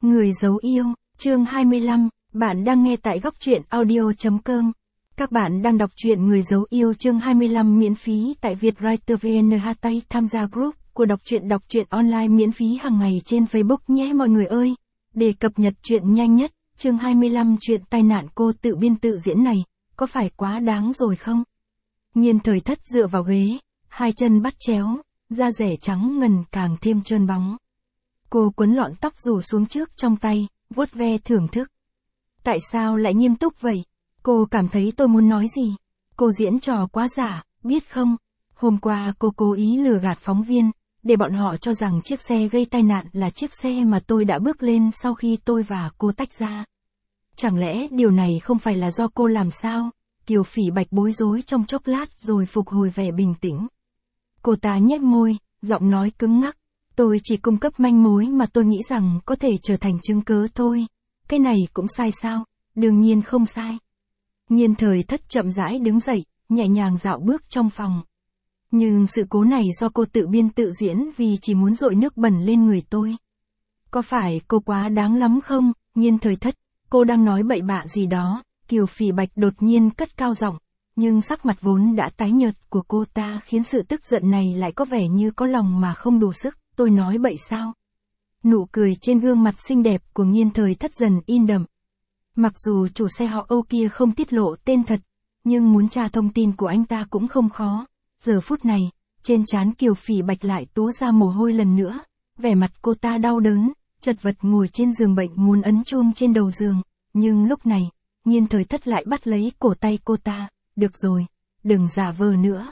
Người giấu yêu, chương 25, bạn đang nghe tại góc truyện audio.com. Các bạn đang đọc truyện Người giấu yêu chương 25 miễn phí tại Vietwriter VN. Hãy tham gia group của đọc truyện online miễn phí hàng ngày trên Facebook nhé mọi người ơi. Để cập nhật truyện nhanh nhất, chương 25 chuyện tai nạn cô tự biên tự diễn này, có phải quá đáng rồi không? Nhiên Thời Thất dựa vào ghế, hai chân bắt chéo, da rẻ trắng ngần càng thêm trơn bóng. Cô quấn lọn tóc rủ xuống trước trong tay, vuốt ve thưởng thức. Tại sao lại nghiêm túc vậy? Cô cảm thấy tôi muốn nói gì? Cô diễn trò quá giả, biết không? Hôm qua cô cố ý lừa gạt phóng viên, để bọn họ cho rằng chiếc xe gây tai nạn là chiếc xe mà tôi đã bước lên sau khi tôi và cô tách ra. Chẳng lẽ điều này không phải là do cô làm sao? Kiều Phỉ Bạch bối rối trong chốc lát rồi phục hồi vẻ bình tĩnh. Cô ta nhếch môi, giọng nói cứng ngắc. Tôi chỉ cung cấp manh mối mà tôi nghĩ rằng có thể trở thành chứng cớ thôi. Cái này cũng sai sao? Đương nhiên không sai. Nhiên Thời Thất chậm rãi đứng dậy, nhẹ nhàng dạo bước trong phòng. Nhưng sự cố này do cô tự biên tự diễn vì chỉ muốn dội nước bẩn lên người tôi. Có phải cô quá đáng lắm không, Nhiên Thời Thất? Cô đang nói bậy bạ gì đó? Kiều Phỉ Bạch đột nhiên cất cao giọng, nhưng sắc mặt vốn đã tái nhợt của cô ta khiến sự tức giận này lại có vẻ như có lòng mà không đủ sức. Tôi nói bậy sao? Nụ cười trên gương mặt xinh đẹp của Nhiên Thời Thất dần in đậm. Mặc dù chủ xe họ Âu kia không tiết lộ tên thật, nhưng muốn tra thông tin của anh ta cũng không khó. Giờ phút này, trên trán Kiều Phỉ Bạch lại túa ra mồ hôi lần nữa. Vẻ mặt cô ta đau đớn, chật vật ngồi trên giường bệnh muốn ấn chuông trên đầu giường. Nhưng lúc này, Nhiên Thời Thất lại bắt lấy cổ tay cô ta. Được rồi, đừng giả vờ nữa.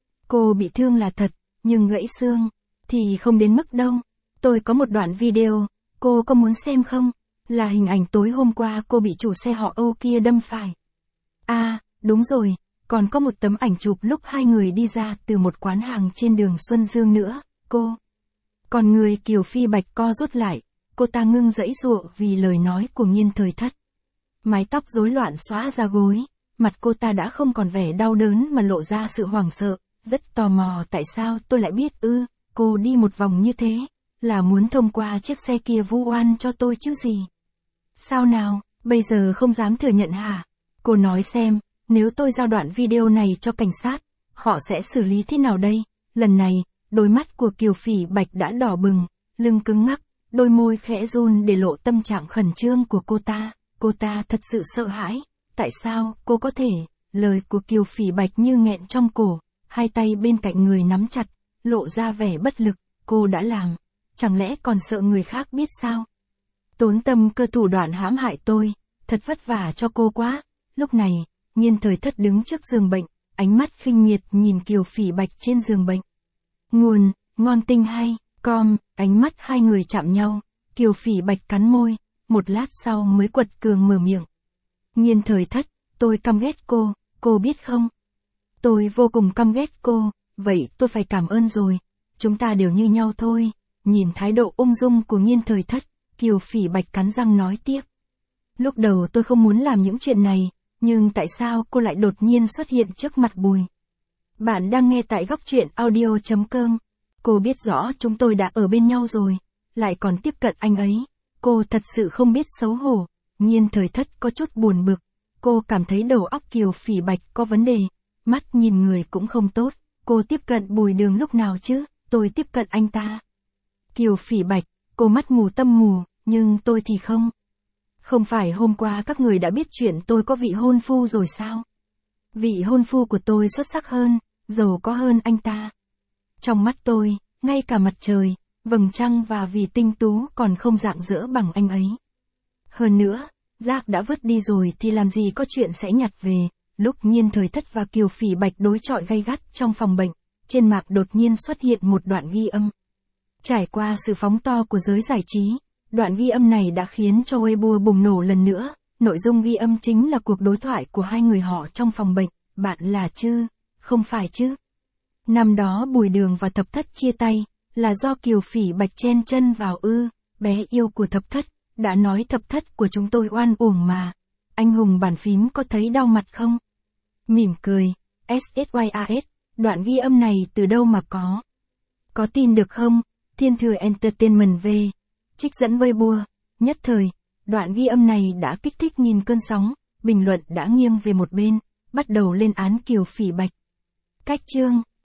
Cô bị thương là thật, nhưng gãy xương thì không đến mức đâu. Tôi có một đoạn video, cô có muốn xem không? Là hình ảnh tối hôm qua cô bị chủ xe họ Âu kia đâm phải. À, đúng rồi, còn có một tấm ảnh chụp lúc hai người đi ra từ một quán hàng trên đường Xuân Dương nữa, cô. Còn người Kiều Phỉ Bạch co rút lại, cô ta ngưng giãy giụa vì lời nói của Nhiên Thời Thất. Mái tóc rối loạn xõa ra gối, mặt cô ta đã không còn vẻ đau đớn mà lộ ra sự hoảng sợ, rất tò mò tại sao tôi lại biết ư. Cô đi một vòng như thế, là muốn thông qua chiếc xe kia vu oan cho tôi chứ gì? Sao nào, bây giờ không dám thừa nhận hả? Cô nói xem, nếu tôi giao đoạn video này cho cảnh sát, họ sẽ xử lý thế nào đây? Lần này, đôi mắt của Kiều Phỉ Bạch đã đỏ bừng, lưng cứng ngắc, đôi môi khẽ run để lộ tâm trạng khẩn trương của cô ta. Cô ta thật sự sợ hãi. Tại sao cô có thể? Lời của Kiều Phỉ Bạch như nghẹn trong cổ, hai tay bên cạnh người nắm chặt, lộ ra vẻ bất lực. Cô đã làm, chẳng lẽ còn sợ người khác biết sao? Tốn tâm cơ thủ đoạn hãm hại tôi, thật vất vả cho cô quá. Lúc này, Nhiên Thời Thất đứng trước giường bệnh, ánh mắt khinh miệt nhìn Kiều Phỉ Bạch trên giường bệnh. Nguồn, ngon tinh hay, com, ánh mắt hai người chạm nhau, Kiều Phỉ Bạch cắn môi, một lát sau mới quật cường mở miệng. Nhiên Thời Thất, tôi căm ghét cô biết không? Tôi vô cùng căm ghét cô, vậy tôi phải cảm ơn rồi. Chúng ta đều như nhau thôi. Nhìn thái độ ung dung của Nhiên Thời Thất, Kiều Phỉ Bạch cắn răng nói tiếp. Lúc đầu tôi không muốn làm những chuyện này, nhưng tại sao cô lại đột nhiên xuất hiện trước mặt Bùi? Bạn đang nghe tại góc truyện audio.com. Cô biết rõ chúng tôi đã ở bên nhau rồi, lại còn tiếp cận anh ấy. Cô thật sự không biết xấu hổ. Nhiên Thời Thất có chút buồn bực. Cô cảm thấy đầu óc Kiều Phỉ Bạch có vấn đề, mắt nhìn người cũng không tốt. Cô tiếp cận Bùi Đường lúc nào chứ? Tôi tiếp cận anh ta. Kiều Phỉ Bạch, cô mắt mù tâm mù, nhưng tôi thì không. Không phải hôm qua các người đã biết chuyện tôi có vị hôn phu rồi sao? Vị hôn phu của tôi xuất sắc hơn, giàu có hơn anh ta. Trong mắt tôi, ngay cả mặt trời, vầng trăng và vì tinh tú còn không rạng rỡ bằng anh ấy. Hơn nữa, rác đã vứt đi rồi thì làm gì có chuyện sẽ nhặt về. Lúc Nhiên Thời Thất và Kiều Phỉ Bạch đối chọi gay gắt trong phòng bệnh, trên mạng đột nhiên xuất hiện một đoạn ghi âm. Trải qua sự phóng to của giới giải trí, đoạn ghi âm này đã khiến cho Weibo bùng nổ lần nữa. Nội dung ghi âm chính là cuộc đối thoại của hai người họ trong phòng bệnh. Bạn là chứ? Không phải chứ? Năm đó Bùi Đường và Thập Thất chia tay, là do Kiều Phỉ Bạch chen chân vào ư? Bé yêu của Thập Thất, đã nói Thập Thất của chúng tôi oan uổng mà. Anh hùng bàn phím có thấy đau mặt không? Mỉm cười, SSYAS, đoạn ghi âm này từ đâu mà có? Có tin được không? Thiên Thừa Entertainment V. Trích dẫn Weibo. Nhất thời, đoạn ghi âm này đã kích thích nghìn cơn sóng, bình luận đã nghiêng về một bên, bắt đầu lên án Kiều Phỉ Bạch. Cách chương